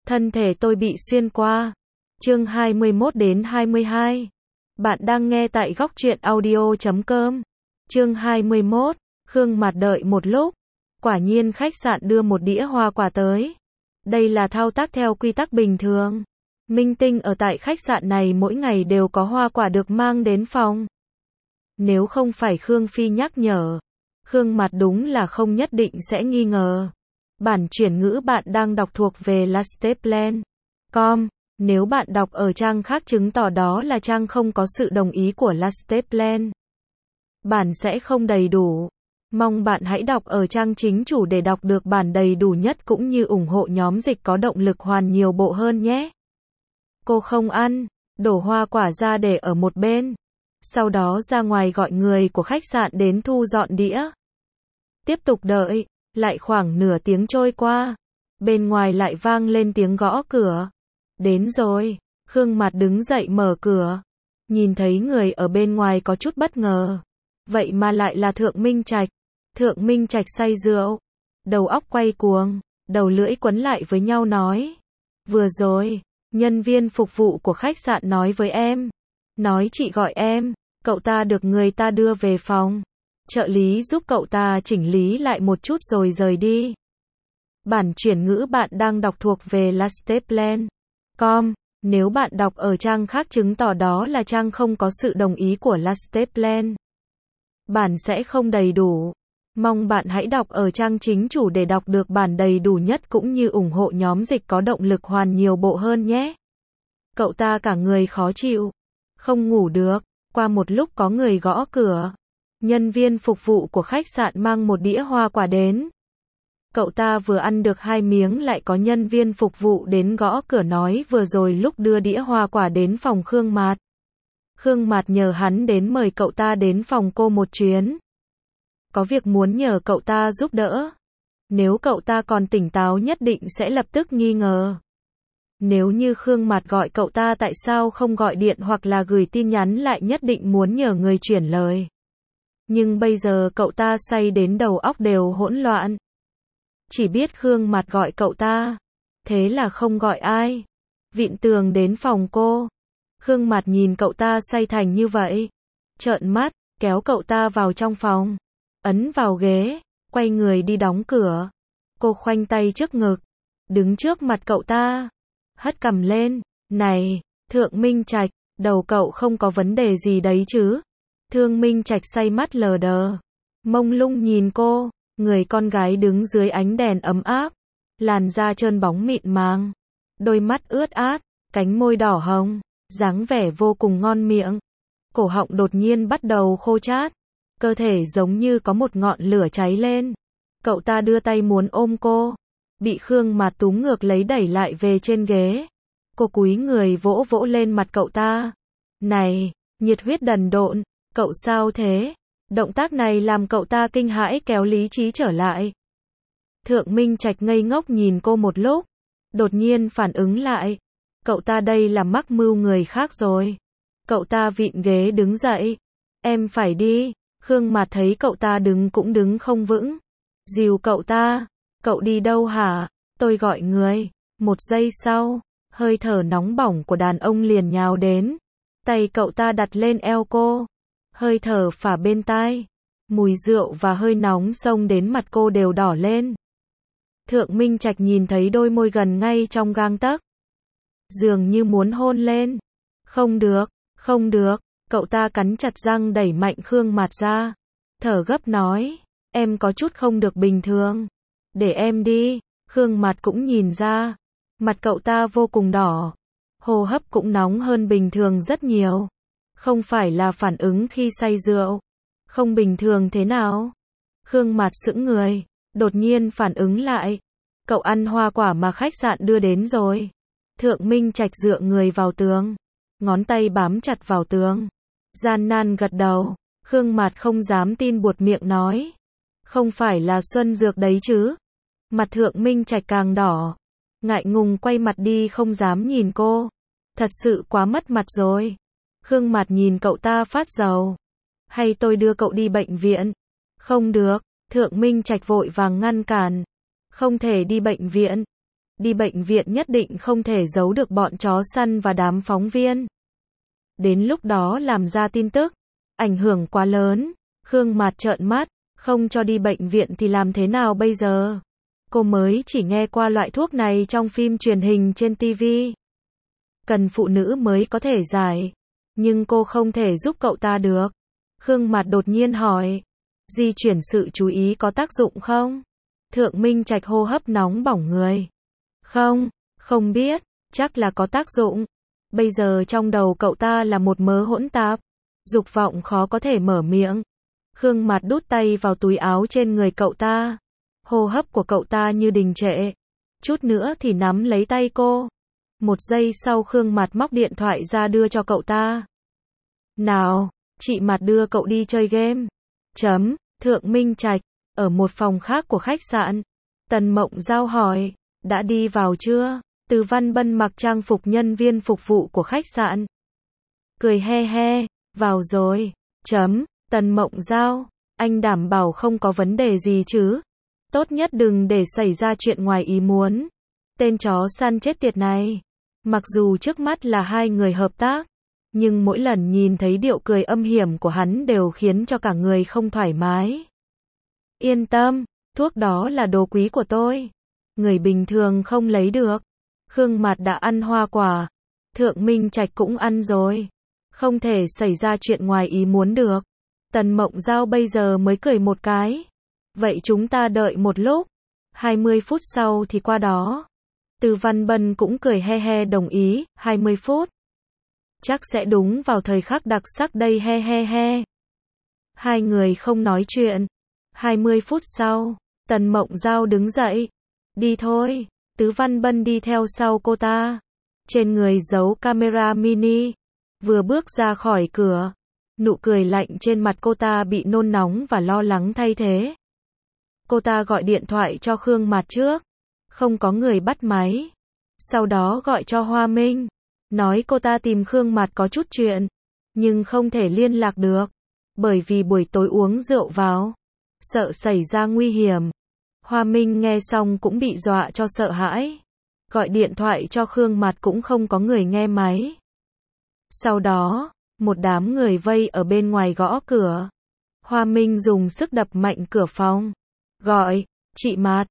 Thân thể tôi bị xuyên qua. Chương 21 đến 22. Bạn đang nghe tại góc truyện audio.com. Chương 21. Khương Mạt đợi một lúc. Quả nhiên khách sạn đưa một đĩa hoa quả tới. Đây là thao tác theo quy tắc bình thường. Minh tinh ở tại khách sạn này mỗi ngày đều có hoa quả được mang đến phòng. Nếu không phải Khương Phi nhắc nhở, Khương Mạt đúng là không nhất định sẽ nghi ngờ. Bản chuyển ngữ bạn đang đọc thuộc về lasteplan.com. Nếu bạn đọc ở trang khác chứng tỏ đó là trang không có sự đồng ý của Lasteplan. Bản sẽ không đầy đủ. Mong bạn hãy đọc ở trang chính chủ để đọc được bản đầy đủ nhất cũng như ủng hộ nhóm dịch có động lực hoàn nhiều bộ hơn nhé. Cô không ăn, đổ hoa quả ra để ở một bên. Sau đó ra ngoài gọi người của khách sạn đến thu dọn đĩa. Tiếp tục đợi, lại khoảng nửa tiếng trôi qua. Bên ngoài lại vang lên tiếng gõ cửa. Đến rồi, Khương Mạt đứng dậy mở cửa. Nhìn thấy người ở bên ngoài có chút bất ngờ. Vậy mà lại là Thượng Minh Trạch. Thượng Minh Trạch say rượu. Đầu óc quay cuồng, đầu lưỡi quấn lại với nhau nói. Vừa rồi, nhân viên phục vụ của khách sạn nói với em. Nói chị gọi em, cậu ta được người ta đưa về phòng. Trợ lý giúp cậu ta chỉnh lý lại một chút rồi rời đi. Bản chuyển ngữ bạn đang đọc thuộc về Lasteplan.com. Nếu bạn đọc ở trang khác chứng tỏ đó là trang không có sự đồng ý của Lasteplan. Bản sẽ không đầy đủ. Mong bạn hãy đọc ở trang chính chủ để đọc được bản đầy đủ nhất cũng như ủng hộ nhóm dịch có động lực hoàn nhiều bộ hơn nhé. Cậu ta cả người khó chịu, không ngủ được. Qua một lúc có người gõ cửa. Nhân viên phục vụ của khách sạn mang một đĩa hoa quả đến. Cậu ta vừa ăn được 2 miếng lại có nhân viên phục vụ đến gõ cửa nói vừa rồi lúc đưa đĩa hoa quả đến phòng Khương Mạt. Khương Mạt nhờ hắn đến mời cậu ta đến phòng cô một chuyến. Có việc muốn nhờ cậu ta giúp đỡ. Nếu cậu ta còn tỉnh táo nhất định sẽ lập tức nghi ngờ. Nếu như Khương Mạt gọi cậu ta tại sao không gọi điện hoặc là gửi tin nhắn lại nhất định muốn nhờ người chuyển lời. Nhưng bây giờ cậu ta say đến đầu óc đều hỗn loạn. Chỉ biết Khương Mạt gọi cậu ta. Thế là không gọi ai. Vịn tường đến phòng cô. Khương Mạt nhìn cậu ta say thành như vậy. Trợn mắt, kéo cậu ta vào trong phòng. Ấn vào ghế, quay người đi đóng cửa. Cô khoanh tay trước ngực. Đứng trước mặt cậu ta. Hất cằm lên. Này, Thượng Minh Trạch, đầu cậu không có vấn đề gì đấy chứ? Thượng Minh Trạch say mắt lờ đờ. Mông lung nhìn cô. Người con gái đứng dưới ánh đèn ấm áp. Làn da trơn bóng mịn màng. Đôi mắt ướt át. Cánh môi đỏ hồng. Dáng vẻ vô cùng ngon miệng. Cổ họng đột nhiên bắt đầu khô chát. Cơ thể giống như có một ngọn lửa cháy lên. Cậu ta đưa tay muốn ôm cô. Bị Khương Mạt túm ngược lấy đẩy lại về trên ghế. Cô cúi người vỗ vỗ lên mặt cậu ta. Này, nhiệt huyết đần độn, cậu sao thế? Động tác này làm cậu ta kinh hãi kéo lý trí trở lại. Thượng Minh Trạch ngây ngốc nhìn cô một lúc. Đột nhiên phản ứng lại. Cậu ta đây là mắc mưu người khác rồi. Cậu ta vịn ghế đứng dậy. Em phải đi. Khương Mạt thấy cậu ta đứng cũng đứng không vững. Dìu cậu ta. Cậu đi đâu hả? Tôi gọi người. Một giây sau, hơi thở nóng bỏng của đàn ông liền nhào đến. Tay cậu ta đặt lên eo cô. Hơi thở phả bên tai. Mùi rượu và hơi nóng xông đến mặt cô đều đỏ lên. Thượng Minh Trạch nhìn thấy đôi môi gần ngay trong gang tấc. Dường như muốn hôn lên. Không được, không được. Cậu ta cắn chặt răng đẩy mạnh Khương Mạt ra. Thở gấp nói. Em có chút không được bình thường. Để em đi. Khương Mạt cũng nhìn ra. Mặt cậu ta vô cùng đỏ. Hô hấp cũng nóng hơn bình thường rất nhiều. Không phải là phản ứng khi say rượu. Không bình thường thế nào? Khương Mạt sững người. Đột nhiên phản ứng lại. Cậu ăn hoa quả mà khách sạn đưa đến rồi. Thượng Minh Trạch dựa người vào tường. Ngón tay bám chặt vào tường. Gian nan gật đầu. Khương Mạt không dám tin buột miệng nói. Không phải là xuân dược đấy chứ? Mặt Thượng Minh Trạch càng đỏ. Ngại ngùng quay mặt đi không dám nhìn cô. Thật sự quá mất mặt rồi. Khương Mạt nhìn cậu ta phát rầu. Hay tôi đưa cậu đi bệnh viện? Không được. Thượng Minh Trạch vội vàng ngăn cản. Không thể đi bệnh viện. đi bệnh viện nhất định không thể giấu được bọn chó săn và đám phóng viên. Đến lúc đó làm ra tin tức, ảnh hưởng quá lớn. Khương Mạt trợn mắt, không cho đi bệnh viện thì làm thế nào bây giờ? Cô mới chỉ nghe qua loại thuốc này trong phim truyền hình trên TV. Cần phụ nữ mới có thể giải, nhưng cô không thể giúp cậu ta được. Khương Mạt đột nhiên hỏi, di chuyển sự chú ý có tác dụng không? Thượng Minh Trạch hô hấp nóng bỏng người. Không biết, chắc là có tác dụng. Bây giờ trong đầu cậu ta là một mớ hỗn tạp, dục vọng khó có thể mở miệng. Khương Mạt đút tay vào túi áo trên người cậu ta. Hô hấp của cậu ta như đình trệ. Chút nữa thì nắm lấy tay cô. Một giây sau Khương Mạt móc điện thoại ra đưa cho cậu ta. Nào, chị Mạt đưa cậu đi chơi game. Thượng Minh Trạch, ở một phòng khác của khách sạn. Tần Mộng Giao hỏi, đã đi vào chưa? Từ Văn Bân mặc trang phục nhân viên phục vụ của khách sạn. Cười he he, vào rồi. Tần Mộng Giao, anh đảm bảo không có vấn đề gì chứ? Tốt nhất đừng để xảy ra chuyện ngoài ý muốn. Tên chó săn chết tiệt này. Mặc dù trước mắt là hai người hợp tác, nhưng mỗi lần nhìn thấy điệu cười âm hiểm của hắn đều khiến cho cả người không thoải mái. Yên tâm, thuốc đó là đồ quý của tôi. Người bình thường không lấy được. Khương Mạt đã ăn hoa quả. Thượng Minh Trạch cũng ăn rồi. Không thể xảy ra chuyện ngoài ý muốn được. Tần Mộng Giao bây giờ mới cười một cái. Vậy chúng ta đợi một lúc. 20 phút sau thì qua đó. Từ Văn Bân cũng cười he he đồng ý. 20 phút. Chắc sẽ đúng vào thời khắc đặc sắc đây he he he. Hai người không nói chuyện. 20 phút sau, Tần Mộng Giao đứng dậy. Đi thôi. Tứ Văn Bân đi theo sau cô ta. Trên người giấu camera mini. Vừa bước ra khỏi cửa, nụ cười lạnh trên mặt cô ta bị nôn nóng và lo lắng thay thế. Cô ta gọi điện thoại cho Khương Mạt trước. Không có người bắt máy. Sau đó gọi cho Hoa Minh. Nói cô ta tìm Khương Mạt có chút chuyện. Nhưng không thể liên lạc được. Bởi vì buổi tối uống rượu vào. Sợ xảy ra nguy hiểm. Hoa Minh nghe xong cũng bị dọa cho sợ hãi. Gọi điện thoại cho Khương Mạt cũng không có người nghe máy. Sau đó, một đám người vây ở bên ngoài gõ cửa. Hoa Minh dùng sức đập mạnh cửa phòng. Gọi, chị Mạt,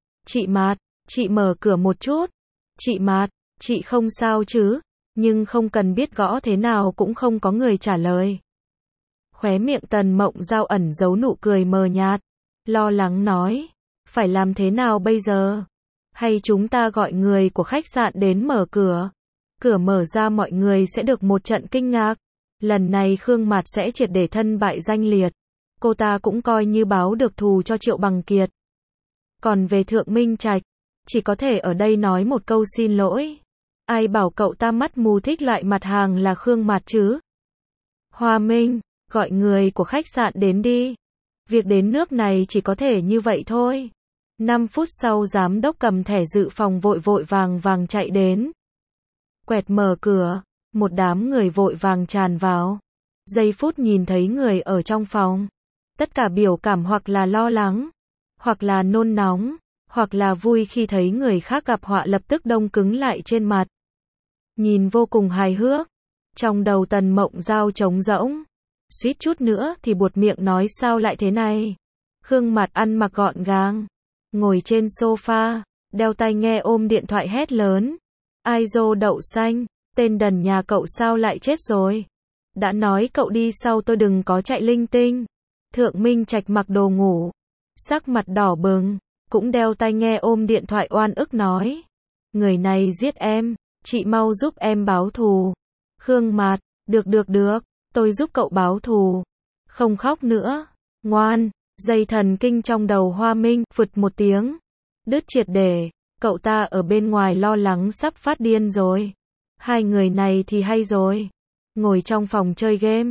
chị mở cửa một chút. Chị Mạt, chị không sao chứ? Nhưng không cần biết gõ thế nào cũng không có người trả lời. Khóe miệng Tần Mộng Giao ẩn giấu nụ cười mờ nhạt. Lo lắng nói, phải làm thế nào bây giờ? Hay chúng ta gọi người của khách sạn đến mở cửa? Cửa mở ra mọi người sẽ được một trận kinh ngạc. Lần này Khương Mạt sẽ triệt để thân bại danh liệt. Cô ta cũng coi như báo được thù cho Triệu Bằng Kiệt. Còn về Thượng Minh Trạch, chỉ có thể ở đây nói một câu xin lỗi. Ai bảo cậu ta mắt mù thích loại mặt hàng là Khương Mạt chứ? Hoa Minh, gọi người của khách sạn đến đi. Việc đến nước này chỉ có thể như vậy thôi. 5 phút sau giám đốc cầm thẻ dự phòng vội vàng chạy đến. Quẹt mở cửa, một đám người vội vàng tràn vào. Giây phút nhìn thấy người ở trong phòng. Tất cả biểu cảm hoặc là lo lắng, hoặc là nôn nóng, hoặc là vui khi thấy người khác gặp họa lập tức đông cứng lại trên mặt. Nhìn vô cùng hài hước. Trong đầu Tần Mộng Giao trống rỗng. Suýt chút nữa thì buột miệng nói sao lại thế này. Khương Mạt ăn mặc gọn gàng. Ngồi trên sofa, đeo tai nghe ôm điện thoại hét lớn. Ai dô đậu xanh, tên đần nhà cậu sao lại chết rồi. Đã nói cậu đi sau tôi đừng có chạy linh tinh. Thượng Minh Trạch mặc đồ ngủ. Sắc mặt đỏ bừng, cũng đeo tai nghe ôm điện thoại oan ức nói. Người này giết em, chị mau giúp em báo thù. Khương Mạt, được, tôi giúp cậu báo thù. Không khóc nữa, ngoan. Dây thần kinh trong đầu Hoa Minh, phụt một tiếng. Đứt triệt để, cậu ta ở bên ngoài lo lắng sắp phát điên rồi. Hai người này thì hay rồi. Ngồi trong phòng chơi game.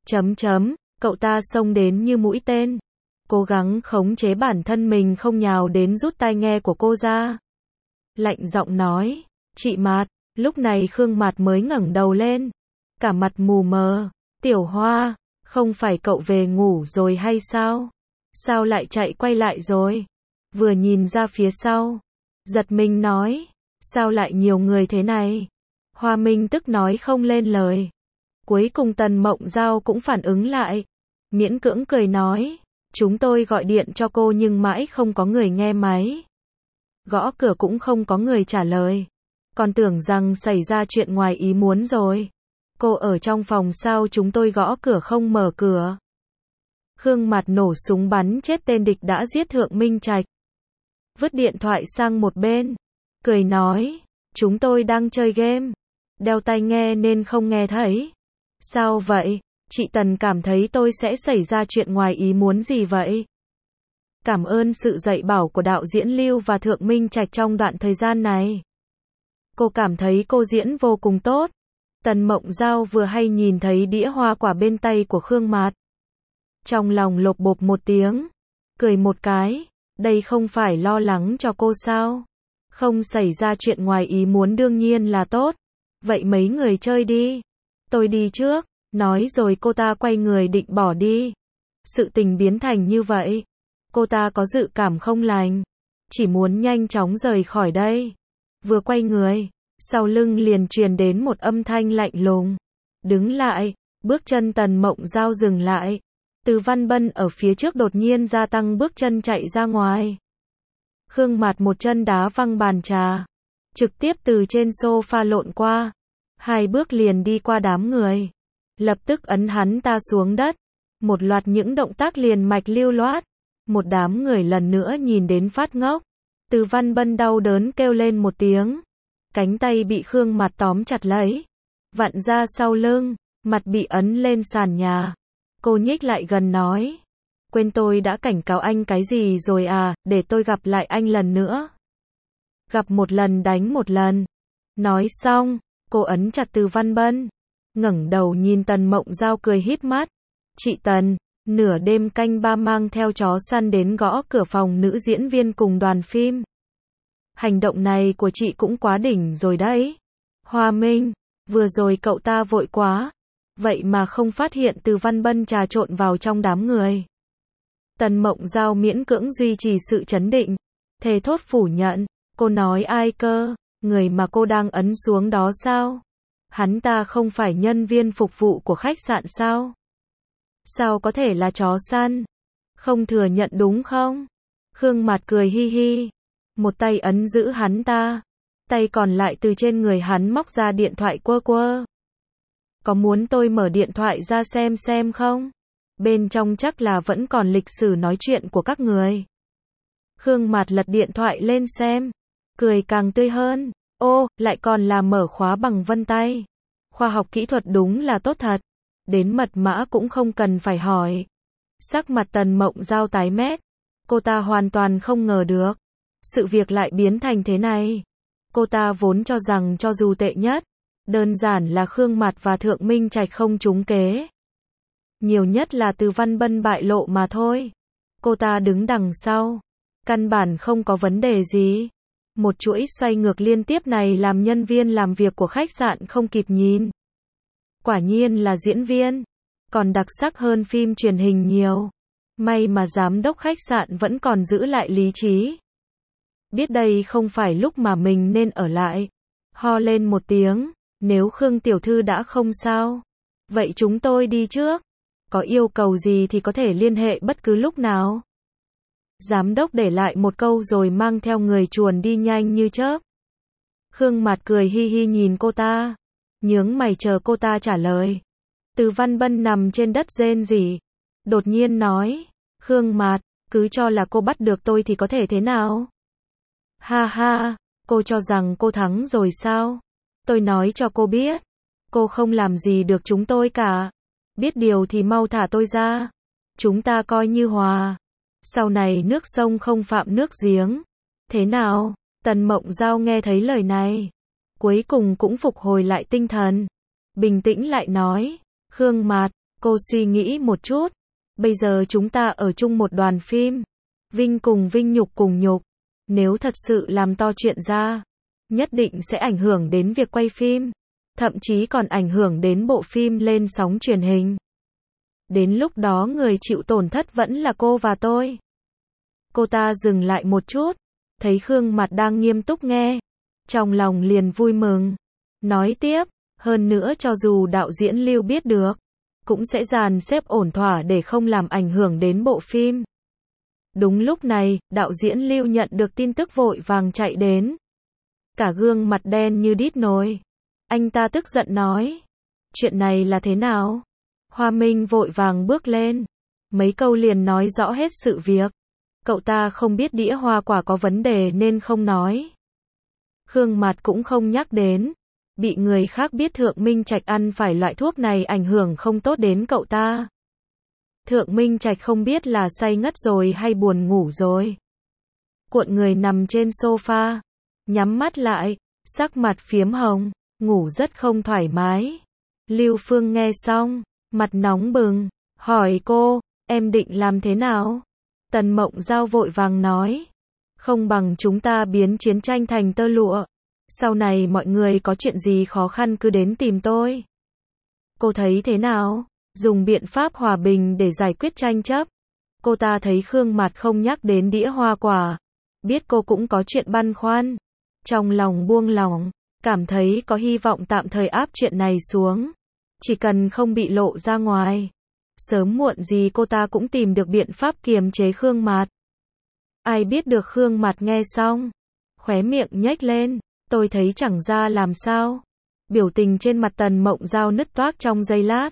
Cậu ta xông đến như mũi tên. Cố gắng khống chế bản thân mình không nhào đến rút tai nghe của cô ra. Lạnh giọng nói, chị Mạt. Lúc này Khương Mạt mới ngẩng đầu lên. Cả mặt mù mờ. Tiểu Hoa, không phải cậu về ngủ rồi hay sao? Sao lại chạy quay lại rồi? Vừa nhìn ra phía sau, giật mình nói, Sao lại nhiều người thế này? Hoa Minh tức nói không lên lời. Cuối cùng Tần Mộng Giao cũng phản ứng lại. Miễn cưỡng cười nói. Chúng tôi gọi điện cho cô nhưng mãi không có người nghe máy. Gõ cửa cũng không có người trả lời. Còn tưởng rằng xảy ra chuyện ngoài ý muốn rồi. Cô ở trong phòng sao chúng tôi gõ cửa không mở cửa. Khương Mạt nổ súng bắn chết tên địch đã giết Thượng Minh Trạch. Vứt điện thoại sang một bên. Cười nói. Chúng tôi đang chơi game. Đeo tai nghe nên không nghe thấy. Sao vậy? Chị Tần cảm thấy tôi sẽ xảy ra chuyện ngoài ý muốn gì vậy? Cảm ơn sự dạy bảo của đạo diễn Lưu và Thượng Minh Trạch trong đoạn thời gian này. Cô cảm thấy cô diễn vô cùng tốt. Tần Mộng Giao vừa hay nhìn thấy đĩa hoa quả bên tay của Khương Mạt. Trong lòng lộp bộp một tiếng. Cười một cái. Đây không phải lo lắng cho cô sao? Không xảy ra chuyện ngoài ý muốn đương nhiên là tốt. Vậy mấy người chơi đi. Tôi đi trước. Nói rồi cô ta quay người định bỏ đi. Sự tình biến thành như vậy. Cô ta có dự cảm không lành. Chỉ muốn nhanh chóng rời khỏi đây. Vừa quay người. Sau lưng liền truyền đến một âm thanh lạnh lùng. Đứng lại. Bước chân Tần Mộng Giao dừng lại. Từ Văn Bân ở phía trước đột nhiên gia tăng bước chân chạy ra ngoài. Khương Mạt một chân đá văng bàn trà. Trực tiếp từ trên sofa lộn qua. 2 bước liền đi qua đám người. Lập tức ấn hắn ta xuống đất. Một loạt những động tác liền mạch lưu loát. Một đám người lần nữa nhìn đến phát ngốc. Từ Văn Bân đau đớn kêu lên một tiếng. Cánh tay bị Khương Mạt tóm chặt lấy. Vặn ra sau lưng. Mặt bị ấn lên sàn nhà. Cô nhích lại gần nói. Quên tôi đã cảnh cáo anh cái gì rồi à, để tôi gặp lại anh lần nữa. Gặp một lần đánh một lần. Nói xong, cô ấn chặt Từ Văn Bân. Ngẩng đầu nhìn Tần Mộng Giao cười híp mắt. Chị Tần, nửa đêm canh 3 mang theo chó săn đến gõ cửa phòng nữ diễn viên cùng đoàn phim. Hành động này của chị cũng quá đỉnh rồi đấy. Hoa Minh, vừa rồi cậu ta vội quá. Vậy mà không phát hiện Từ Văn Bân trà trộn vào trong đám người. Tần Mộng Giao miễn cưỡng duy trì sự trấn định. Thề thốt phủ nhận. Cô nói ai cơ? Người mà cô đang ấn xuống đó sao? Hắn ta không phải nhân viên phục vụ của khách sạn sao? Sao có thể là chó săn? Không thừa nhận đúng không? Khương Mạt cười hi hi. Một tay ấn giữ hắn ta. Tay còn lại từ trên người hắn móc ra điện thoại quơ quơ. Có muốn tôi mở điện thoại ra xem không? Bên trong chắc là vẫn còn lịch sử nói chuyện của các người. Khương Mạt lật điện thoại lên xem. Cười càng tươi hơn. Ô, lại còn là mở khóa bằng vân tay. Khoa học kỹ thuật đúng là tốt thật. Đến mật mã cũng không cần phải hỏi. Sắc mặt Tần Mộng Giao tái mét. Cô ta hoàn toàn không ngờ được. Sự việc lại biến thành thế này. Cô ta vốn cho rằng cho dù tệ nhất, đơn giản là Khương Mạt và Thượng Minh Trạch không trúng kế. Nhiều nhất là Từ Văn Bân bại lộ mà thôi. Cô ta đứng đằng sau. Căn bản không có vấn đề gì. Một chuỗi xoay ngược liên tiếp này làm nhân viên làm việc của khách sạn không kịp nhìn. Quả nhiên là diễn viên. Còn đặc sắc hơn phim truyền hình nhiều. May mà giám đốc khách sạn vẫn còn giữ lại lý trí. Biết đây không phải lúc mà mình nên ở lại. Ho lên một tiếng. Nếu Khương tiểu thư đã không sao. Vậy chúng tôi đi trước. Có yêu cầu gì thì có thể liên hệ bất cứ lúc nào. Giám đốc để lại một câu rồi mang theo người chuồn đi nhanh như chớp. Khương Mạt cười hi hi nhìn cô ta. Nhướng mày chờ cô ta trả lời. Từ Văn Bân nằm trên đất rên rỉ. Đột nhiên nói. Khương Mạt, cứ cho là cô bắt được tôi thì có thể thế nào? Ha ha, cô cho rằng cô thắng rồi sao? Tôi nói cho cô biết. Cô không làm gì được chúng tôi cả. Biết điều thì mau thả tôi ra. Chúng ta coi như hòa. Sau này nước sông không phạm nước giếng. Thế nào? Tần Mộng Giao nghe thấy lời này. Cuối cùng cũng phục hồi lại tinh thần. Bình tĩnh lại nói. Khương Mạt, cô suy nghĩ một chút. Bây giờ chúng ta ở chung một đoàn phim. Vinh cùng vinh, nhục cùng nhục. Nếu thật sự làm to chuyện ra, nhất định sẽ ảnh hưởng đến việc quay phim. Thậm chí còn ảnh hưởng đến bộ phim lên sóng truyền hình. Đến lúc đó người chịu tổn thất vẫn là cô và tôi. Cô ta dừng lại một chút. Thấy Khương Mạt đang nghiêm túc nghe. trong lòng liền vui mừng. Nói tiếp, hơn nữa cho dù đạo diễn Lưu biết được, cũng sẽ dàn xếp ổn thỏa để không làm ảnh hưởng đến bộ phim. Đúng lúc này, đạo diễn Lưu nhận được tin tức vội vàng chạy đến. Cả gương mặt đen như đít nồi. Anh ta tức giận nói. Chuyện này là thế nào? Hoa Minh vội vàng bước lên. Mấy câu liền nói rõ hết sự việc. Cậu ta không biết đĩa hoa quả có vấn đề nên không nói. Khương Mạt cũng không nhắc đến. Bị người khác biết Thượng Minh Trạch ăn phải loại thuốc này ảnh hưởng không tốt đến cậu ta. Thượng Minh Trạch không biết là say ngất rồi hay buồn ngủ rồi. Cuộn người nằm trên sofa, nhắm mắt lại, sắc mặt phiếm hồng, ngủ rất không thoải mái. Lưu Phương nghe xong, mặt nóng bừng, hỏi cô, em định làm thế nào? Tần Mộng Giao vội vàng nói, không bằng chúng ta biến chiến tranh thành tơ lụa. Sau này mọi người có chuyện gì khó khăn cứ đến tìm tôi. Cô thấy thế nào? Dùng biện pháp hòa bình để giải quyết tranh chấp. Cô ta thấy Khương Mạt không nhắc đến đĩa hoa quả. Biết cô cũng có chuyện băn khoăn. Trong lòng buông lỏng, cảm thấy có hy vọng tạm thời áp chuyện này xuống. Chỉ cần không bị lộ ra ngoài. Sớm muộn gì cô ta cũng tìm được biện pháp kiềm chế Khương Mạt. Ai biết được Khương Mạt nghe xong. Khóe miệng nhếch lên. Tôi thấy chẳng ra làm sao. Biểu tình trên mặt Tần Mộng Giao nứt toác trong giây lát.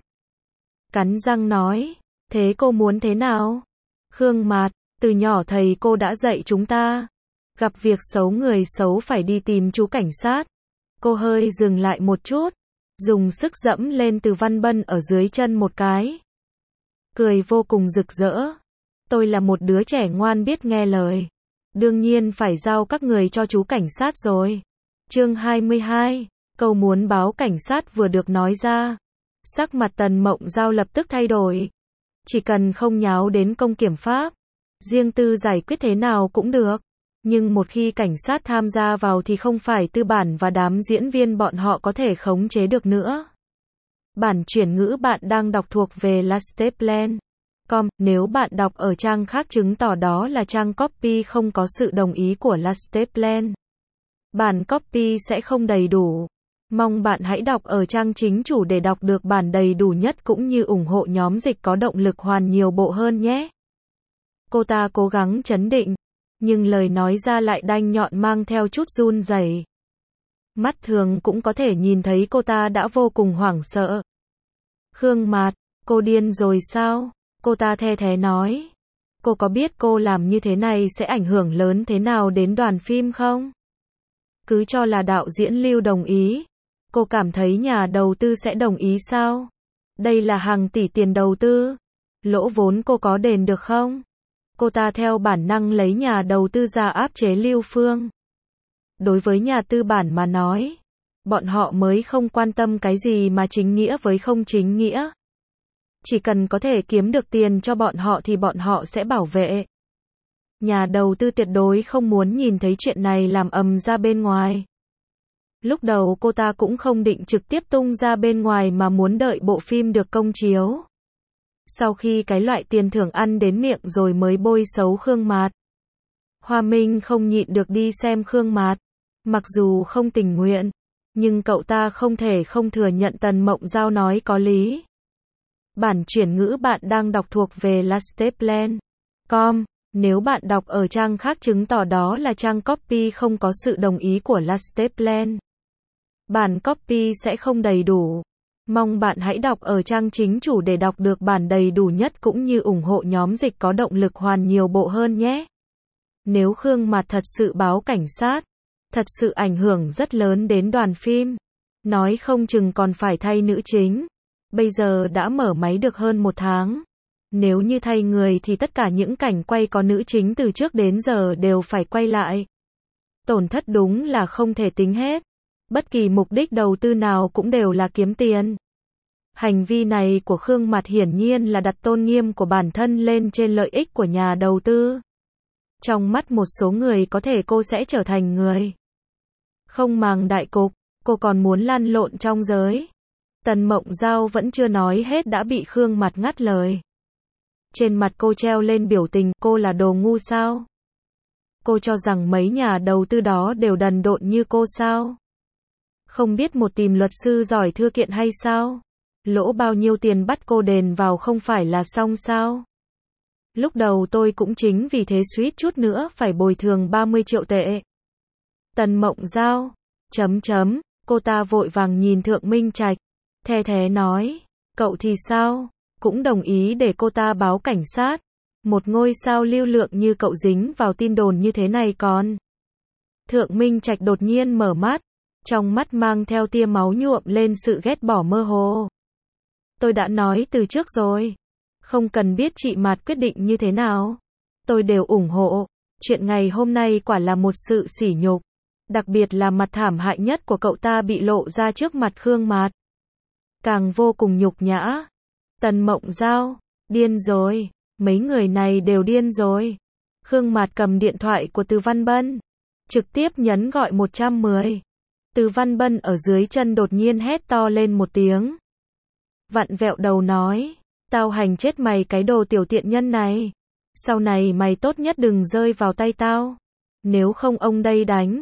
Cắn răng nói, thế cô muốn thế nào? Khương Mạt, từ nhỏ thầy cô đã dạy chúng ta. Gặp việc xấu người xấu phải đi tìm chú cảnh sát. Cô hơi dừng lại một chút. Dùng sức dẫm lên Từ Văn Bân ở dưới chân một cái. Cười vô cùng rực rỡ. Tôi là một đứa trẻ ngoan biết nghe lời. Đương nhiên phải giao các người cho chú cảnh sát rồi. Chương 22, câu muốn báo cảnh sát vừa được nói ra. Sắc mặt Tần Mộng Giao lập tức thay đổi. Chỉ cần không nháo đến công kiểm pháp, riêng tư giải quyết thế nào cũng được. Nhưng một khi cảnh sát tham gia vào thì không phải tư bản và đám diễn viên bọn họ có thể khống chế được nữa. Bản chuyển ngữ bạn đang đọc thuộc về lasteplan.com. Nếu bạn đọc ở trang khác chứng tỏ đó là trang copy không có sự đồng ý của Lasteplan. Bản copy sẽ không đầy đủ. Mong bạn hãy đọc ở trang chính chủ để đọc được bản đầy đủ nhất cũng như ủng hộ nhóm dịch có động lực hoàn nhiều bộ hơn nhé. Cô ta cố gắng trấn định, nhưng lời nói ra lại đanh nhọn mang theo chút run rẩy. Mắt thường cũng có thể nhìn thấy cô ta đã vô cùng hoảng sợ. Khương Mạt, cô điên rồi sao? Cô ta the thé nói. Cô có biết cô làm như thế này sẽ ảnh hưởng lớn thế nào đến đoàn phim không? Cứ cho là đạo diễn Lưu đồng ý. Cô cảm thấy nhà đầu tư sẽ đồng ý sao? Đây là hàng tỷ tiền đầu tư. Lỗ vốn cô có đền được không? Cô ta theo bản năng lấy nhà đầu tư ra áp chế Lưu Phương. Đối với nhà tư bản mà nói, bọn họ mới không quan tâm cái gì mà chính nghĩa với không chính nghĩa. Chỉ cần có thể kiếm được tiền cho bọn họ thì bọn họ sẽ bảo vệ. Nhà đầu tư tuyệt đối không muốn nhìn thấy chuyện này làm ầm ra bên ngoài. Lúc đầu cô ta cũng không định trực tiếp tung ra bên ngoài mà muốn đợi bộ phim được công chiếu. Sau khi cái loại tiền thưởng ăn đến miệng rồi mới bôi xấu Khương Mạt. Hoa Minh không nhịn được đi xem Khương Mạt. Mặc dù không tình nguyện, nhưng cậu ta không thể không thừa nhận Tần Mộng Giao nói có lý. Bản chuyển ngữ bạn đang đọc thuộc về lasteplan.com. Nếu bạn đọc ở trang khác chứng tỏ đó là trang copy không có sự đồng ý của Lasteplan. Bản copy sẽ không đầy đủ. Mong bạn hãy đọc ở trang chính chủ để đọc được bản đầy đủ nhất cũng như ủng hộ nhóm dịch có động lực hoàn nhiều bộ hơn nhé. Nếu Khương Mạt thật sự báo cảnh sát, thật sự ảnh hưởng rất lớn đến đoàn phim. Nói không chừng còn phải thay nữ chính. Bây giờ đã mở máy được hơn 1 tháng. Nếu như thay người thì tất cả những cảnh quay có nữ chính từ trước đến giờ đều phải quay lại. Tổn thất đúng là không thể tính hết. Bất kỳ mục đích đầu tư nào cũng đều là kiếm tiền. Hành vi này của Khương Mạt hiển nhiên là đặt tôn nghiêm của bản thân lên trên lợi ích của nhà đầu tư. Trong mắt một số người có thể cô sẽ trở thành người không màng đại cục, cô còn muốn lăn lộn trong giới. Tần Mộng Giao vẫn chưa nói hết đã bị Khương Mạt ngắt lời. Trên mặt cô treo lên biểu tình, cô là đồ ngu sao? Cô cho rằng mấy nhà đầu tư đó đều đần độn như cô sao? Không biết một tìm luật sư giỏi thư kiện hay sao? Lỗ bao nhiêu tiền bắt cô đền vào không phải là xong sao? Lúc đầu tôi cũng chính vì thế suýt chút nữa phải bồi thường 30 triệu tệ. Tần Mộng Giao. Cô ta vội vàng nhìn Thượng Minh Trạch. The thế nói. Cậu thì sao? Cũng đồng ý để cô ta báo cảnh sát. Một ngôi sao lưu lượng như cậu dính vào tin đồn như thế này còn. Thượng Minh Trạch đột nhiên mở mắt. Trong mắt mang theo tia máu nhuộm lên sự ghét bỏ mơ hồ. Tôi đã nói từ trước rồi. Không cần biết chị Mạt quyết định như thế nào. Tôi đều ủng hộ. Chuyện ngày hôm nay quả là một sự sỉ nhục. Đặc biệt là mặt thảm hại nhất của cậu ta bị lộ ra trước mặt Khương Mạt. Càng vô cùng nhục nhã. Tần Mộng Giao. Điên rồi. Mấy người này đều điên rồi. Khương Mạt cầm điện thoại của Từ Văn Bân. Trực tiếp nhấn gọi 110. Từ Văn Bân ở dưới chân đột nhiên hét to lên một tiếng. Vặn vẹo đầu nói. Tao hành chết mày cái đồ tiểu tiện nhân này. Sau này mày tốt nhất đừng rơi vào tay tao. Nếu không ông đây đánh.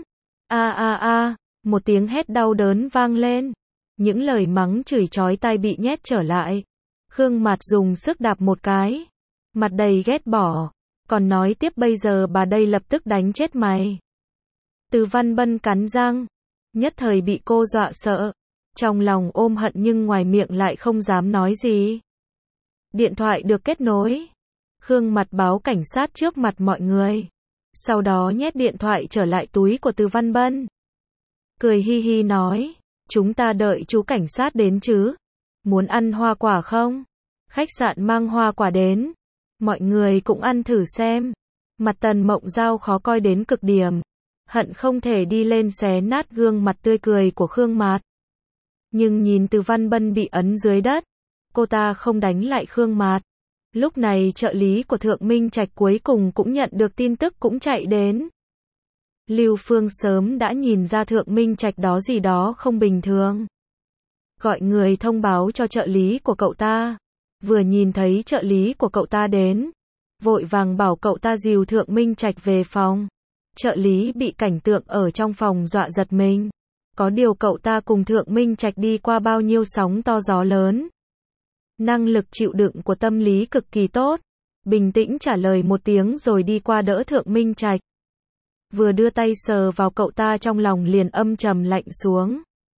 Một tiếng hét đau đớn vang lên. Những lời mắng chửi chói tai bị nhét trở lại. Khương Mạt dùng sức đạp một cái. Mặt đầy ghét bỏ. Còn nói tiếp bây giờ bà đây lập tức đánh chết mày. Từ Văn Bân cắn răng. Nhất thời bị cô dọa sợ. Trong lòng ôm hận nhưng ngoài miệng lại không dám nói gì. Điện thoại được kết nối. Khương Mạt báo cảnh sát trước mặt mọi người. Sau đó nhét điện thoại trở lại túi của Từ Văn Bân. Cười hi hi nói. Chúng ta đợi chú cảnh sát đến chứ. Muốn ăn hoa quả không? Khách sạn mang hoa quả đến. Mọi người cũng ăn thử xem. Mặt Tần Mộng Giao khó coi đến cực điểm. Hận không thể đi lên xé nát gương mặt tươi cười của Khương Mạt. Nhưng nhìn Từ Văn Bân bị ấn dưới đất. Cô ta không đánh lại Khương Mạt. Lúc này trợ lý của Thượng Minh Trạch cuối cùng cũng nhận được tin tức cũng chạy đến. Lưu Phương sớm đã nhìn ra Thượng Minh Trạch đó gì đó không bình thường. Gọi người thông báo cho trợ lý của cậu ta. Vừa nhìn thấy trợ lý của cậu ta đến. Vội vàng bảo cậu ta dìu Thượng Minh Trạch về phòng. Trợ lý bị cảnh tượng ở trong phòng dọa giật mình. Có điều cậu ta cùng Thượng Minh Trạch đi qua bao nhiêu sóng to gió lớn. Năng lực chịu đựng của tâm lý cực kỳ tốt. Bình tĩnh trả lời một tiếng rồi đi qua đỡ Thượng Minh Trạch. Vừa đưa tay sờ vào cậu ta trong lòng liền âm trầm lạnh xuống.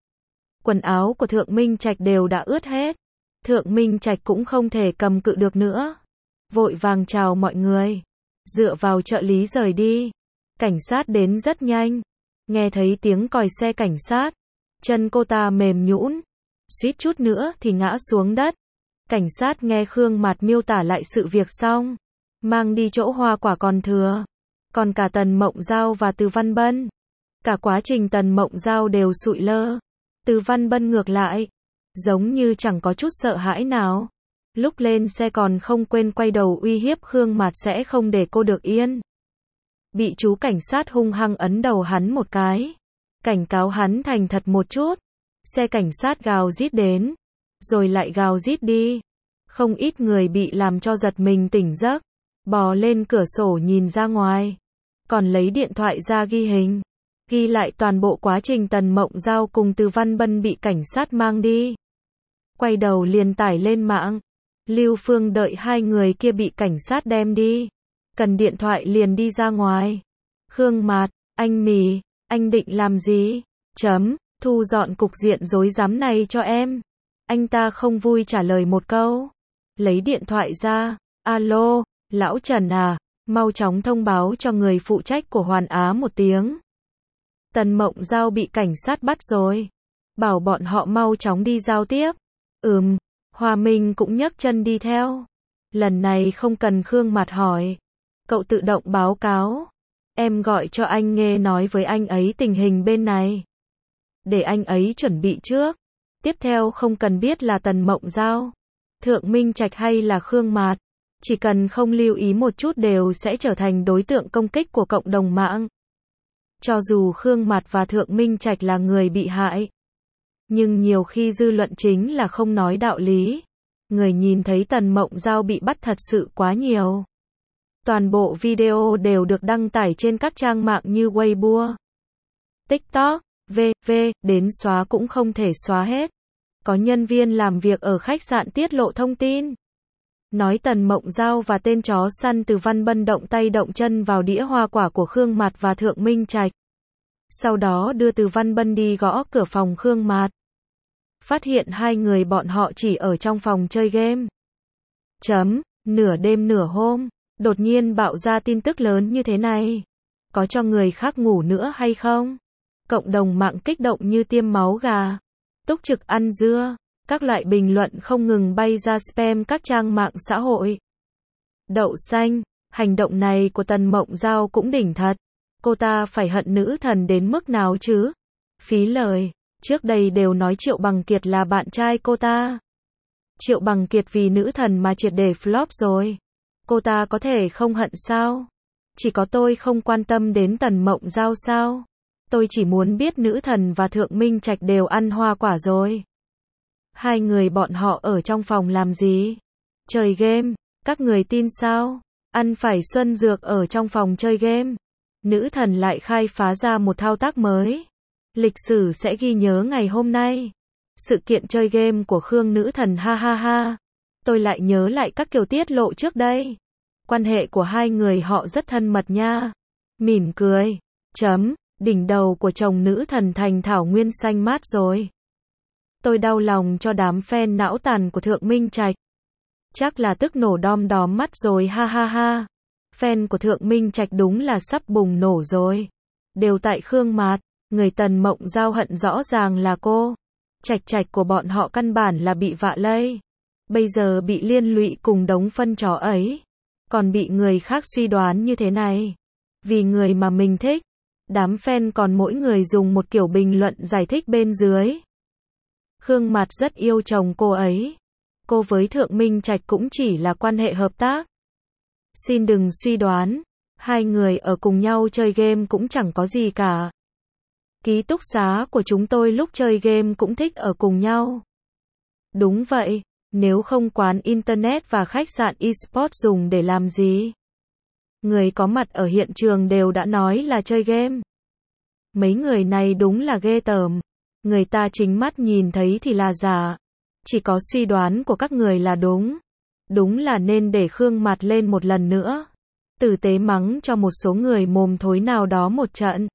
Quần áo của Thượng Minh Trạch đều đã ướt hết. Thượng Minh Trạch cũng không thể cầm cự được nữa. Vội vàng chào mọi người. Dựa vào trợ lý rời đi. Cảnh sát đến rất nhanh. Nghe thấy tiếng còi xe cảnh sát. Chân cô ta mềm nhũn. Suýt chút nữa thì ngã xuống đất. Cảnh sát nghe Khương Mạt miêu tả lại sự việc xong. Mang đi chỗ hoa quả còn thừa. Còn cả Tần Mộng Giao và Từ Văn Bân. Cả quá trình Tần Mộng Giao đều sụi lơ. Từ Văn Bân ngược lại. Giống như chẳng có chút sợ hãi nào. Lúc lên xe còn không quên quay đầu uy hiếp Khương Mạt sẽ không để cô được yên. Bị chú cảnh sát hung hăng ấn đầu hắn một cái. Cảnh cáo hắn thành thật một chút. Xe cảnh sát gào rít đến. Rồi lại gào rít đi. Không ít người bị làm cho giật mình tỉnh giấc. Bò lên cửa sổ nhìn ra ngoài. Còn lấy điện thoại ra ghi hình. Ghi lại toàn bộ quá trình Tần Mộng Giao cùng Từ Văn Bân bị cảnh sát mang đi. Quay đầu liền tải lên mạng. Lưu Phương đợi hai người kia bị cảnh sát đem đi. Cần điện thoại liền đi ra ngoài. Khương Mạt, anh Mì, anh định làm gì? Thu dọn cục diện rối rắm này cho em. Anh ta không vui trả lời một câu. Lấy điện thoại ra. Alo, lão Trần à, mau chóng thông báo cho người phụ trách của Hoàn Á một tiếng. Tần Mộng Giao bị cảnh sát bắt rồi. Bảo bọn họ mau chóng đi giao tiếp. Hòa Minh cũng nhấc chân đi theo. Lần này không cần Khương Mạt hỏi. Cậu tự động báo cáo. Em gọi cho anh Nghê nói với anh ấy tình hình bên này. Để anh ấy chuẩn bị trước. Tiếp theo không cần biết là Tần Mộng Giao, Thượng Minh Trạch hay là Khương Mạt. Chỉ cần không lưu ý một chút đều sẽ trở thành đối tượng công kích của cộng đồng mạng. Cho dù Khương Mạt và Thượng Minh Trạch là người bị hại. Nhưng nhiều khi dư luận chính là không nói đạo lý. Người nhìn thấy Tần Mộng Giao bị bắt thật sự quá nhiều. Toàn bộ video đều được đăng tải trên các trang mạng như Weibo, TikTok, v.v. đến xóa cũng không thể xóa hết. Có nhân viên làm việc ở khách sạn tiết lộ thông tin. Nói Tần Mộng Giao và tên chó săn Từ Văn Bân động tay động chân vào đĩa hoa quả của Khương Mạt và Thượng Minh Trạch. Sau đó đưa Từ Văn Bân đi gõ cửa phòng Khương Mạt. Phát hiện hai người bọn họ chỉ ở trong phòng chơi game. Nửa đêm nửa hôm, đột nhiên bạo ra tin tức lớn như thế này. Có cho người khác ngủ nữa hay không? Cộng đồng mạng kích động như tiêm máu gà. Túc trực ăn dưa. Các loại bình luận không ngừng bay ra spam các trang mạng xã hội. Đậu xanh, hành động này của Tần Mộng Giao cũng đỉnh thật. Cô ta phải hận nữ thần đến mức nào chứ? Phí lời, trước đây đều nói Triệu Bằng Kiệt là bạn trai cô ta. Triệu Bằng Kiệt vì nữ thần mà triệt để flop rồi. Cô ta có thể không hận sao? Chỉ có tôi không quan tâm đến Tần Mộng Giao sao? Tôi chỉ muốn biết nữ thần và Thượng Minh Trạch đều ăn hoa quả rồi. Hai người bọn họ ở trong phòng làm gì? Chơi game, các người tin sao? Ăn phải xuân dược ở trong phòng chơi game. Nữ thần lại khai phá ra một thao tác mới. Lịch sử sẽ ghi nhớ ngày hôm nay. Sự kiện chơi game của Khương nữ thần ha ha ha. Tôi lại nhớ lại các kiểu tiết lộ trước đây. Quan hệ của hai người họ rất thân mật nha. Mỉm cười. Đỉnh đầu của chồng nữ thần thành thảo nguyên xanh mát rồi. Tôi đau lòng cho đám fan não tàn của Thượng Minh Trạch. Chắc là tức nổ đom đóm mắt rồi ha ha ha. Fan của Thượng Minh Trạch đúng là sắp bùng nổ rồi. Đều tại Khương Mạt, người Tần Mộng Giao hận rõ ràng là cô. Trạch của bọn họ căn bản là bị vạ lây. Bây giờ bị liên lụy cùng đống phân chó ấy. Còn bị người khác suy đoán như thế này. Vì người mà mình thích. Đám fan còn mỗi người dùng một kiểu bình luận giải thích bên dưới. Khương Mạt rất yêu chồng cô ấy. Cô với Thượng Minh Trạch cũng chỉ là quan hệ hợp tác. Xin đừng suy đoán. Hai người ở cùng nhau chơi game cũng chẳng có gì cả. Ký túc xá của chúng tôi lúc chơi game cũng thích ở cùng nhau. Đúng vậy, nếu không quán internet và khách sạn eSports dùng để làm gì? Người có mặt ở hiện trường đều đã nói là chơi game. Mấy người này đúng là ghê tởm. Người ta chính mắt nhìn thấy thì là giả. Chỉ có suy đoán của các người là đúng. Đúng là nên để Khương Mạt lên một lần nữa. Tử tế mắng cho một số người mồm thối nào đó một trận.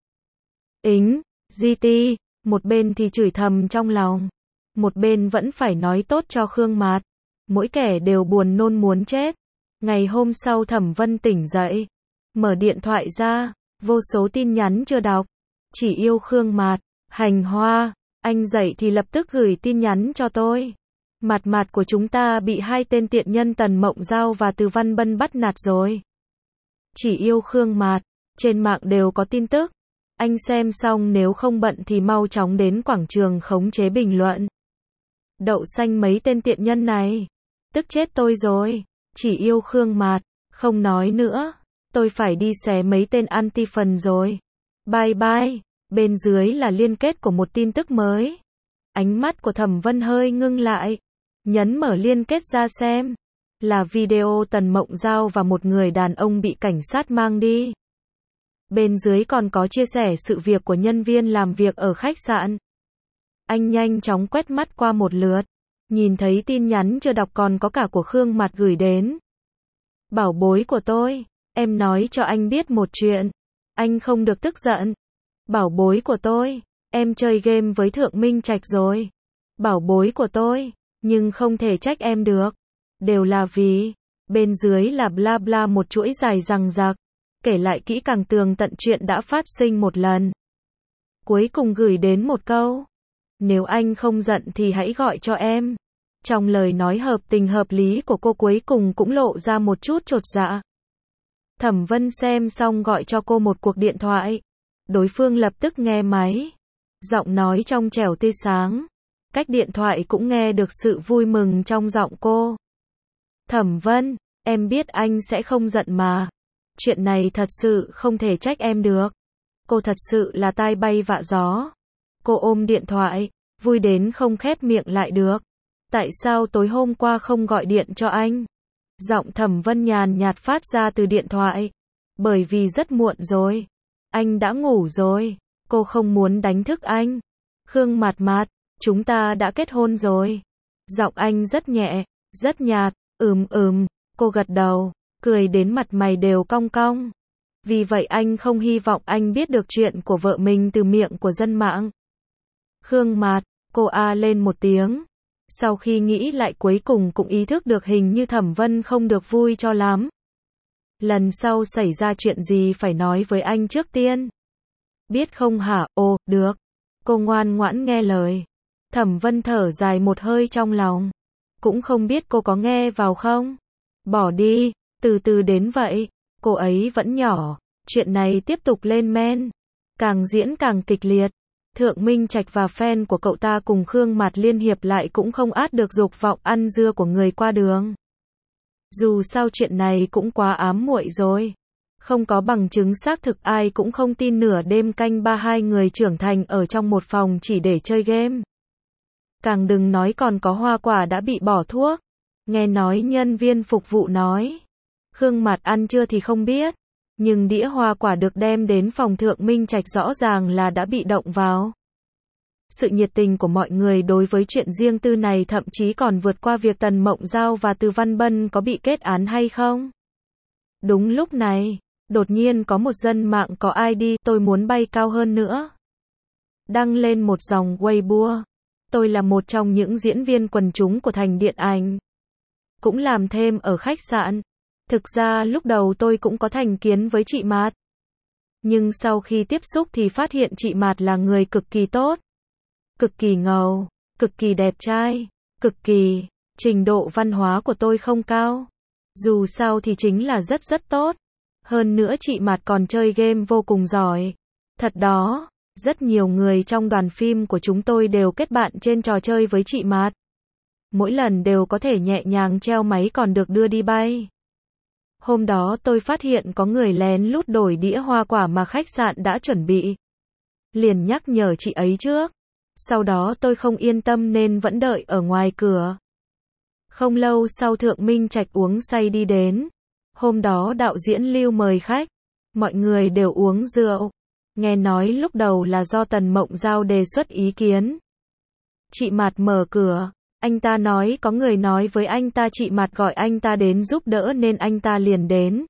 GT, một bên thì chửi thầm trong lòng. Một bên vẫn phải nói tốt cho Khương Mạt. Mỗi kẻ đều buồn nôn muốn chết. Ngày hôm sau Thẩm Vân tỉnh dậy. Mở điện thoại ra. Vô số tin nhắn chưa đọc. Chỉ yêu Khương Mạt. Hành hoa. Anh dậy thì lập tức gửi tin nhắn cho tôi. Mạt của chúng ta bị hai tên tiện nhân Tần Mộng Giao và Từ Văn Bân bắt nạt rồi. Chỉ yêu Khương Mạt. Trên mạng đều có tin tức. Anh xem xong nếu không bận thì mau chóng đến quảng trường khống chế bình luận. Đậu xanh mấy tên tiện nhân này. Tức chết tôi rồi. Chỉ yêu Khương Mạt. Không nói nữa. Tôi phải đi xé mấy tên anti phần rồi. Bye bye. Bên dưới là liên kết của một tin tức mới. Ánh mắt của Thẩm Vân hơi ngưng lại. Nhấn mở liên kết ra xem. Là video Tần Mộng Giao và một người đàn ông bị cảnh sát mang đi. Bên dưới còn có chia sẻ sự việc của nhân viên làm việc ở khách sạn. Anh nhanh chóng quét mắt qua một lượt. Nhìn thấy tin nhắn chưa đọc còn có cả của Khương Mạt gửi đến. Bảo bối của tôi, em nói cho anh biết một chuyện. Anh không được tức giận. Bảo bối của tôi, em chơi game với Thượng Minh Trạch rồi. Bảo bối của tôi, nhưng không thể trách em được. Đều là vì, bên dưới là bla bla một chuỗi dài dằng dặc. Kể lại kỹ càng tường tận chuyện đã phát sinh một lần. Cuối cùng gửi đến một câu. Nếu anh không giận thì hãy gọi cho em. Trong lời nói hợp tình hợp lý của cô cuối cùng cũng lộ ra một chút chột dạ. Thẩm Vân xem xong gọi cho cô một cuộc điện thoại. Đối phương lập tức nghe máy. Giọng nói trong trẻo tươi sáng. Cách điện thoại cũng nghe được sự vui mừng trong giọng cô. Thẩm Vân, em biết anh sẽ không giận mà. Chuyện này thật sự không thể trách em được. Cô thật sự là tai bay vạ gió. Cô ôm điện thoại, vui đến không khép miệng lại được. Tại sao tối hôm qua không gọi điện cho anh? Giọng Thẩm Vân nhàn nhạt phát ra từ điện thoại. Bởi vì rất muộn rồi. Anh đã ngủ rồi. Cô không muốn đánh thức anh. Khương Mạt Mạt, chúng ta đã kết hôn rồi. Giọng anh rất nhẹ, rất nhạt. Cô gật đầu, cười đến mặt mày đều cong cong. Vì vậy anh không hy vọng anh biết được chuyện của vợ mình từ miệng của dân mạng. Khương Mạt, cô a lên một tiếng. Sau khi nghĩ lại cuối cùng cũng ý thức được hình như Thẩm Vân không được vui cho lắm. Lần sau xảy ra chuyện gì phải nói với anh trước tiên. Biết không hả? Ồ, được. Cô ngoan ngoãn nghe lời. Thẩm Vân thở dài một hơi trong lòng. Cũng không biết cô có nghe vào không? Bỏ đi, từ từ đến vậy. Cô ấy vẫn nhỏ. Chuyện này tiếp tục lên men. Càng diễn càng kịch liệt. Thượng Minh Trạch và fan của cậu ta cùng Khương Mạt liên hiệp lại cũng không át được dục vọng ăn dưa của người qua đường. Dù sao chuyện này cũng quá ám muội rồi. Không có bằng chứng xác thực ai cũng không tin nửa đêm canh ba hai người trưởng thành ở trong một phòng chỉ để chơi game. Càng đừng nói còn có hoa quả đã bị bỏ thuốc. Nghe nói nhân viên phục vụ nói. Khương Mạt ăn chưa thì không biết. Nhưng đĩa hoa quả được đem đến phòng Thượng Minh Trạch rõ ràng là đã bị động vào. Sự nhiệt tình của mọi người đối với chuyện riêng tư này thậm chí còn vượt qua việc Tần Mộng Giao và Từ Văn Bân có bị kết án hay không. Đúng lúc này, đột nhiên có một dân mạng có ID tôi muốn bay cao hơn nữa. Đăng lên một dòng Weibo. Tôi là một trong những diễn viên quần chúng của Thành Điện Ảnh. Cũng làm thêm ở khách sạn. Thực ra lúc đầu tôi cũng có thành kiến với chị Mạt. Nhưng sau khi tiếp xúc thì phát hiện chị Mạt là người cực kỳ tốt. Cực kỳ ngầu, cực kỳ đẹp trai, cực kỳ. Trình độ văn hóa của tôi không cao. Dù sao thì chính là rất rất tốt. Hơn nữa chị Mạt còn chơi game vô cùng giỏi. Thật đó, rất nhiều người trong đoàn phim của chúng tôi đều kết bạn trên trò chơi với chị Mạt. Mỗi lần đều có thể nhẹ nhàng treo máy còn được đưa đi bay. Hôm đó tôi phát hiện có người lén lút đổi đĩa hoa quả mà khách sạn đã chuẩn bị. Liền nhắc nhở chị ấy trước. Sau đó tôi không yên tâm nên vẫn đợi ở ngoài cửa. Không lâu sau Thượng Minh Trạch uống say đi đến. Hôm đó đạo diễn Lưu mời khách. Mọi người đều uống rượu. Nghe nói lúc đầu là do Tần Mộng Giao đề xuất ý kiến. Chị Mạt mở cửa. Anh ta nói có người nói với anh ta chị Mạt gọi anh ta đến giúp đỡ nên anh ta liền đến.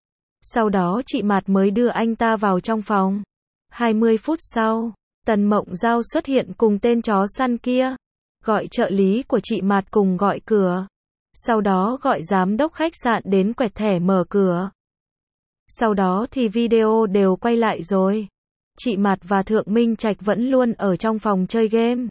Sau đó chị Mạt mới đưa anh ta vào trong phòng. 20 phút sau, Tần Mộng Giao xuất hiện cùng tên chó săn kia. Gọi trợ lý của chị Mạt cùng gọi cửa. Sau đó gọi giám đốc khách sạn đến quẹt thẻ mở cửa. Sau đó thì video đều quay lại rồi. Chị Mạt và Thượng Minh Trạch vẫn luôn ở trong phòng chơi game.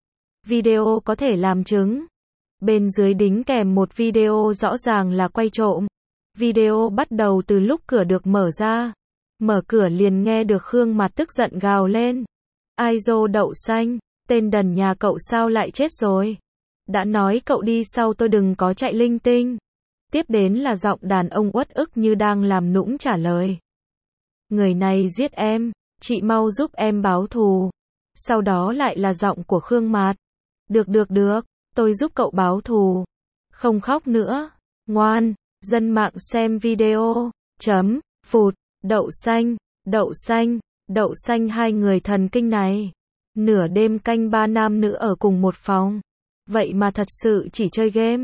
Video có thể làm chứng. Bên dưới đính kèm một video rõ ràng là quay trộm. Video bắt đầu từ lúc cửa được mở ra. Mở cửa liền nghe được Khương Mạt tức giận gào lên. Ai dô đậu xanh, tên đần nhà cậu sao lại chết rồi. Đã nói cậu đi sau tôi đừng có chạy linh tinh. Tiếp đến là giọng đàn ông uất ức như đang làm nũng trả lời. Người này giết em, chị mau giúp em báo thù. Sau đó lại là giọng của Khương Mạt. Được, tôi giúp cậu báo thù. Không khóc nữa, ngoan. Dân mạng xem video, phụt, đậu xanh hai người thần kinh này. Nửa đêm canh ba nam nữ ở cùng một phòng. Vậy mà thật sự chỉ chơi game.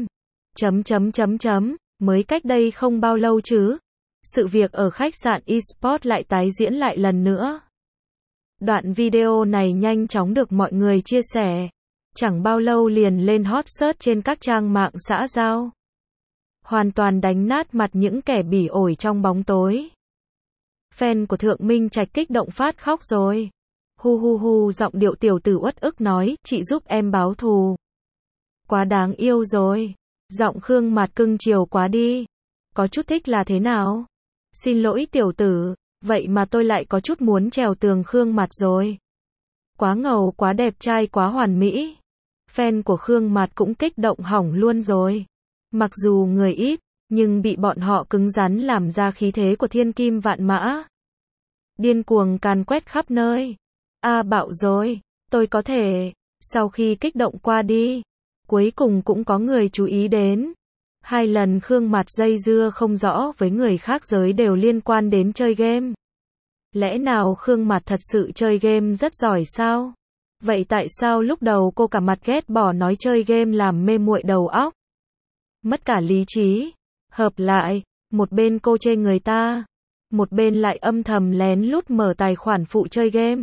Mới cách đây không bao lâu chứ. Sự việc ở khách sạn eSport lại tái diễn lại lần nữa. Đoạn video này nhanh chóng được mọi người chia sẻ. Chẳng bao lâu liền lên hot search trên các trang mạng xã giao. Hoàn toàn đánh nát mặt những kẻ bỉ ổi trong bóng tối. Fan của Thượng Minh Trạch kích động phát khóc rồi. Hu, giọng điệu tiểu tử uất ức nói, chị giúp em báo thù. Quá đáng yêu rồi. Giọng Khương Mạt cưng chiều quá đi. Có chút thích là thế nào? Xin lỗi tiểu tử, vậy mà tôi lại có chút muốn trèo tường Khương Mạt rồi. Quá ngầu, quá đẹp trai, quá hoàn mỹ. Fan của Khương Mạt cũng kích động hỏng luôn rồi. Mặc dù người ít, nhưng bị bọn họ cứng rắn làm ra khí thế của thiên kim vạn mã. Điên cuồng càn quét khắp nơi. Bạo rồi, tôi có thể. Sau khi kích động qua đi, cuối cùng cũng có người chú ý đến. 2 lần Khương Mạt dây dưa không rõ với người khác giới đều liên quan đến chơi game. Lẽ nào Khương Mạt thật sự chơi game rất giỏi sao? Vậy tại sao lúc đầu cô cả mặt ghét bỏ nói chơi game làm mê muội đầu óc? Mất cả lý trí. Hợp lại, một bên cô chê người ta, một bên lại âm thầm lén lút mở tài khoản phụ chơi game.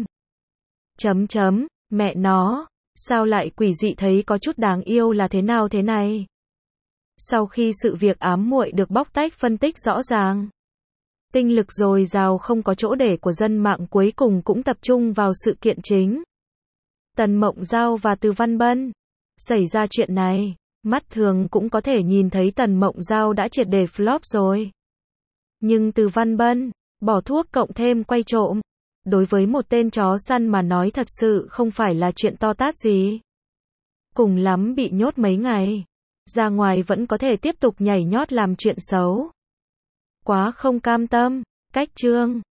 Mẹ nó, sao lại quỷ dị thấy có chút đáng yêu là thế nào thế này? Sau khi sự việc ám muội được bóc tách phân tích rõ ràng, tinh lực dồi dào không có chỗ để của dân mạng cuối cùng cũng tập trung vào sự kiện chính. Tần Mộng Giao và Từ Văn Bân. Xảy ra chuyện này, mắt thường cũng có thể nhìn thấy Tần Mộng Giao đã triệt để flop rồi. Nhưng Từ Văn Bân, bỏ thuốc cộng thêm quay trộm, đối với một tên chó săn mà nói thật sự không phải là chuyện to tát gì. Cùng lắm bị nhốt mấy ngày, ra ngoài vẫn có thể tiếp tục nhảy nhót làm chuyện xấu. Quá không cam tâm, cách chương.